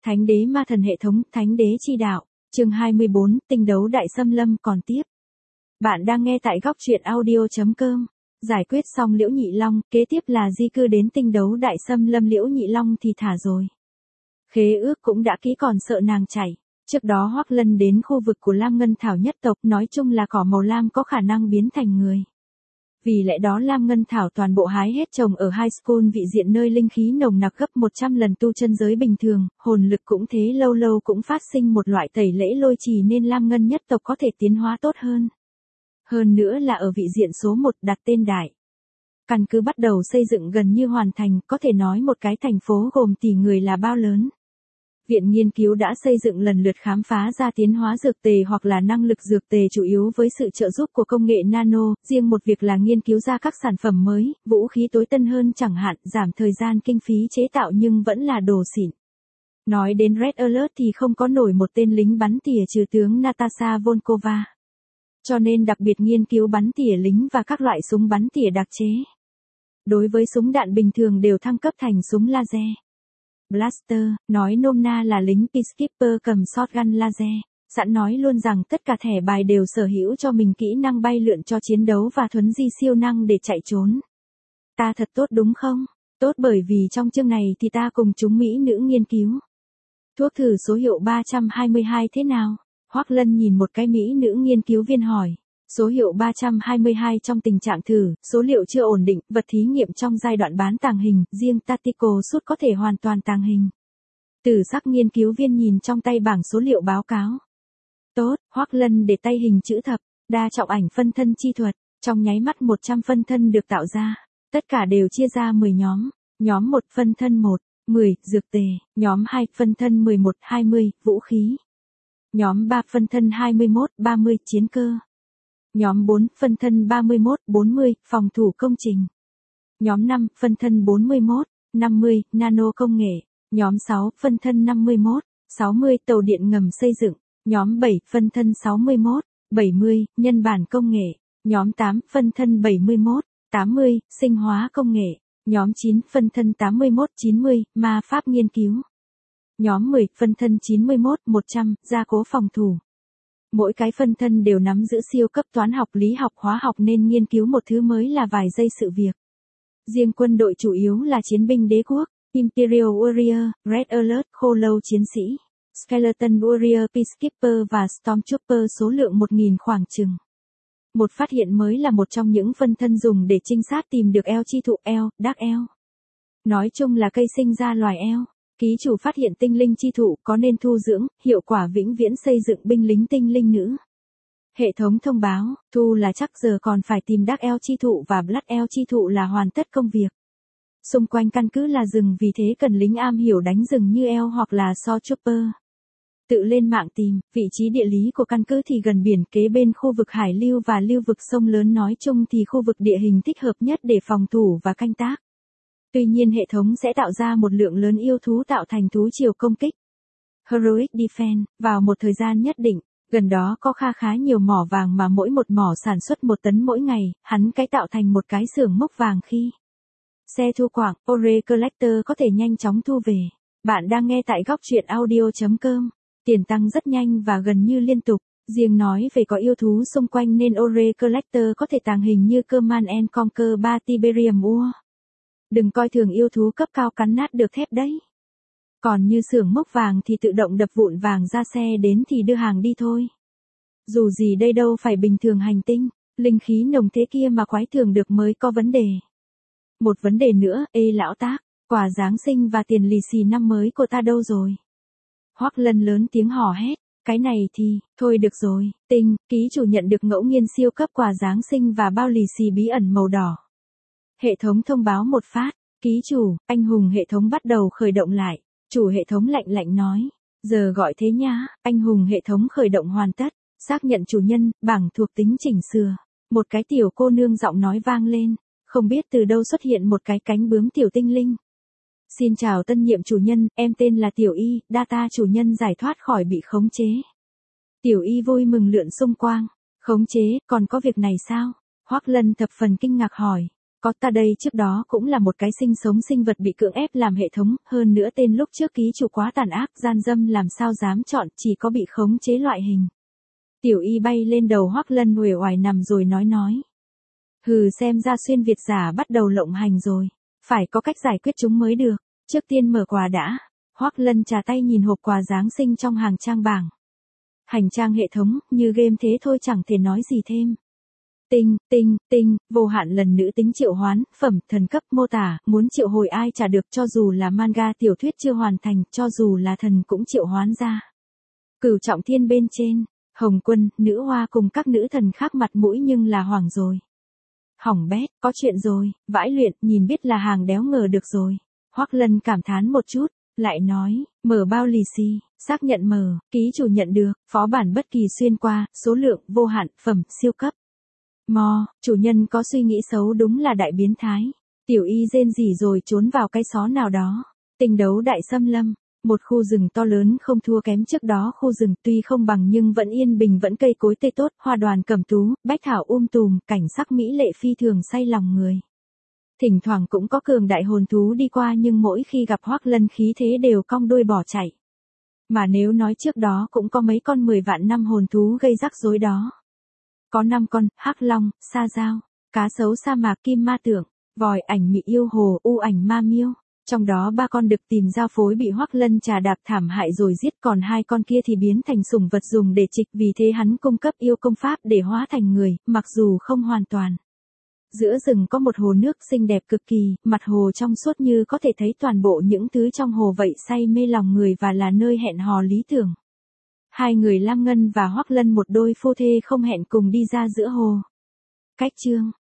Thánh đế ma thần hệ thống, thánh đế chi đạo, chương 24, tinh đấu đại xâm lâm còn tiếp. Bạn đang nghe tại góc truyện audio.com. Giải quyết xong Liễu Nhị Long, kế tiếp là di cư đến tinh đấu đại xâm lâm. Liễu Nhị Long thì thả rồi. Khế ước cũng đã ký, còn sợ nàng chạy. Trước đó Hoắc Lân đến khu vực của Lam Ngân Thảo nhất tộc, nói chung là cỏ màu lam có khả năng biến thành người. Vì lẽ đó Lam Ngân Thảo toàn bộ hái hết trồng ở High School vị diện nơi linh khí nồng nặc gấp 100 lần tu chân giới bình thường, hồn lực cũng thế, lâu lâu cũng phát sinh một loại tẩy lễ lôi trì nên Lam Ngân nhất tộc có thể tiến hóa tốt hơn. Hơn nữa là ở vị diện số 1 đặt tên Đại. Căn cứ bắt đầu xây dựng gần như hoàn thành, có thể nói một cái thành phố gồm tỷ người là bao lớn. Viện nghiên cứu đã xây dựng lần lượt khám phá ra tiến hóa dược tề hoặc là năng lực dược tề chủ yếu với sự trợ giúp của công nghệ nano, riêng một việc là nghiên cứu ra các sản phẩm mới, vũ khí tối tân hơn chẳng hạn, giảm thời gian kinh phí chế tạo nhưng vẫn là đồ xịn. Nói đến Red Alert thì không có nổi một tên lính bắn tỉa trừ tướng Natasha Volkova. Cho nên đặc biệt nghiên cứu bắn tỉa lính và các loại súng bắn tỉa đặc chế. Đối với súng đạn bình thường đều thăng cấp thành súng laser. Blaster, nói nôm na là lính Peacekeeper cầm shotgun laser, sẵn nói luôn rằng tất cả thẻ bài đều sở hữu cho mình kỹ năng bay lượn cho chiến đấu và thuấn di siêu năng để chạy trốn. Ta thật tốt đúng không? Tốt, bởi vì trong chương này thì ta cùng chúng mỹ nữ nghiên cứu. Thuốc thử số hiệu 322 thế nào? Hoắc Lân nhìn một cái mỹ nữ nghiên cứu viên hỏi. Số hiệu 322 trong tình trạng thử, số liệu chưa ổn định, vật thí nghiệm trong giai đoạn bán tàng hình, riêng Tactical Suit có thể hoàn toàn tàng hình. Tử sắc nghiên cứu viên nhìn trong tay bảng số liệu báo cáo. Tốt, Hoắc Lân để tay hình chữ thập, đa trọng ảnh phân thân chi thuật, trong nháy mắt 100 phân thân được tạo ra, tất cả đều chia ra 10 nhóm, nhóm 1 phân thân 1, 10, dược tề, nhóm 2 phân thân 11, 20, vũ khí. Nhóm 3 phân thân 21, 30, chiến cơ. Nhóm 4, phân thân 31, 40, phòng thủ công trình. Nhóm 5, phân thân 41, 50, nano công nghệ. Nhóm 6, phân thân 51, 60, tàu điện ngầm xây dựng. Nhóm 7, phân thân 61, 70, nhân bản công nghệ. Nhóm 8, phân thân 71, 80, sinh hóa công nghệ. Nhóm 9, phân thân 81, 90, ma pháp nghiên cứu. Nhóm 10, phân thân 91, 100, gia cố phòng thủ. Mỗi cái phân thân đều nắm giữ siêu cấp toán học, lý học, hóa học nên nghiên cứu một thứ mới là vài giây sự việc. Riêng quân đội chủ yếu là chiến binh đế quốc, Imperial Warrior, Red Alert, khô lâu chiến sĩ, Skeleton Warrior, Peacekeeper và Stormtrooper, số lượng 1000 khoảng chừng. Một phát hiện mới là một trong những phân thân dùng để trinh sát tìm được eo chi thụ, eo, Dark eo. Nói chung là cây sinh ra loài eo. Ký chủ phát hiện tinh linh chi thụ có nên thu dưỡng, hiệu quả vĩnh viễn xây dựng binh lính tinh linh nữ. Hệ thống thông báo, thu là chắc, giờ còn phải tìm Dark eo chi thụ và Blood eo chi thụ là hoàn tất công việc. Xung quanh căn cứ là rừng, vì thế cần lính am hiểu đánh rừng như eo hoặc là Stormtrooper. Tự lên mạng tìm, vị trí địa lý của căn cứ thì gần biển, kế bên khu vực hải lưu và lưu vực sông lớn, nói chung thì khu vực địa hình thích hợp nhất để phòng thủ và canh tác. Tuy nhiên hệ thống sẽ tạo ra một lượng lớn yêu thú tạo thành thú triều công kích. Heroic Defense, vào một thời gian nhất định, gần đó có khá nhiều mỏ vàng mà mỗi một mỏ sản xuất 1 tấn mỗi ngày, hắn cái tạo thành một cái xưởng mốc vàng khi xe thu quạng, Ore Collector có thể nhanh chóng thu về. Bạn đang nghe tại góc truyện audio.com, tiền tăng rất nhanh và gần như liên tục, riêng nói về có yêu thú xung quanh nên Ore Collector có thể tàng hình như Command and Conquer 3 Tiberium War. Đừng coi thường yêu thú cấp cao cắn nát được thép đấy. Còn như xưởng mốc vàng thì tự động đập vụn vàng ra xe đến thì đưa hàng đi thôi. Dù gì đây đâu phải bình thường hành tinh, linh khí nồng thế kia mà quái thường được mới có vấn đề. Một vấn đề nữa, ê lão tác, quà Giáng sinh và tiền lì xì năm mới của ta đâu rồi? Hoắc Lân lớn tiếng hò hét, cái này thì, thôi được rồi, Tinh, ký chủ nhận được ngẫu nhiên siêu cấp quà Giáng sinh và bao lì xì bí ẩn màu đỏ. Hệ thống thông báo một phát, ký chủ, anh hùng hệ thống bắt đầu khởi động lại, chủ hệ thống lạnh lạnh nói, giờ gọi thế nhá, anh hùng hệ thống khởi động hoàn tất, xác nhận chủ nhân, bảng thuộc tính chỉnh sửa, một cái tiểu cô nương giọng nói vang lên, không biết từ đâu xuất hiện một cái cánh bướm tiểu tinh linh. Xin chào tân nhiệm chủ nhân, em tên là Tiểu Y, data chủ nhân giải thoát khỏi bị khống chế. Tiểu Y vui mừng lượn xung quanh, khống chế, còn có việc này sao? Hoắc Lân thập phần kinh ngạc hỏi. có ta đây trước đó cũng là một cái sinh vật bị cưỡng ép làm hệ thống, hơn nữa tên lúc trước ký chủ quá tàn ác, gian dâm làm sao dám chọn, chỉ có bị khống chế loại hình. Tiểu Y bay lên đầu Hoắc Lân uể oải nằm rồi nói. Hừ, xem ra xuyên Việt giả bắt đầu lộng hành rồi, phải có cách giải quyết chúng mới được, trước tiên mở quà đã. Hoắc Lân trà tay nhìn hộp quà Giáng sinh trong hàng trang bảng. Hành trang hệ thống, như game thế thôi chẳng thể nói gì thêm. Tinh, vô hạn lần nữ tính triệu hoán, phẩm, thần cấp, mô tả, muốn triệu hồi ai trả được, cho dù là manga tiểu thuyết chưa hoàn thành, cho dù là thần cũng triệu hoán ra. Cửu trọng thiên bên trên, Hồng Quân, nữ hoa cùng các nữ thần khác mặt mũi nhưng là hoảng rồi. Hỏng bét, có chuyện rồi, vãi luyện, nhìn biết là hàng đéo ngờ được rồi. Hoắc Lân cảm thán một chút, lại nói, mở bao lì xì, xác nhận mở, ký chủ nhận được, phó bản bất kỳ xuyên qua, số lượng, vô hạn, phẩm, siêu cấp. Chủ nhân có suy nghĩ xấu đúng là đại biến thái. Tiểu Y rên rỉ rồi trốn vào cái xó nào đó. Tinh đấu đại xâm lâm, một khu rừng to lớn không thua kém trước đó khu rừng, tuy không bằng nhưng vẫn yên bình, vẫn cây cối tươi tốt, hoa đoàn cẩm tú, bách thảo tùm, cảnh sắc mỹ lệ phi thường say lòng người. Thỉnh thoảng cũng có cường đại hồn thú đi qua nhưng mỗi khi gặp Hoắc Lân khí thế đều cong đuôi bỏ chạy. Mà nếu nói trước đó cũng có mấy con 10 vạn năm hồn thú gây rắc rối đó. Có 5 con, hắc long, sa dao, cá sấu sa mạc, kim ma tượng, vòi ảnh mị yêu hồ, u ảnh ma miêu. Trong đó 3 con được tìm giao phối bị Hoắc Lân trà đạp thảm hại rồi giết, còn 2 con kia thì biến thành sủng vật dùng để trịch, vì thế hắn cung cấp yêu công pháp để hóa thành người, mặc dù không hoàn toàn. Giữa rừng có một hồ nước xinh đẹp cực kỳ, mặt hồ trong suốt như có thể thấy toàn bộ những thứ trong hồ vậy, say mê lòng người và là nơi hẹn hò lý tưởng. 2 người Lam Ngân và Hoắc Lân một đôi phu thê không hẹn cùng đi ra giữa hồ. Cách chương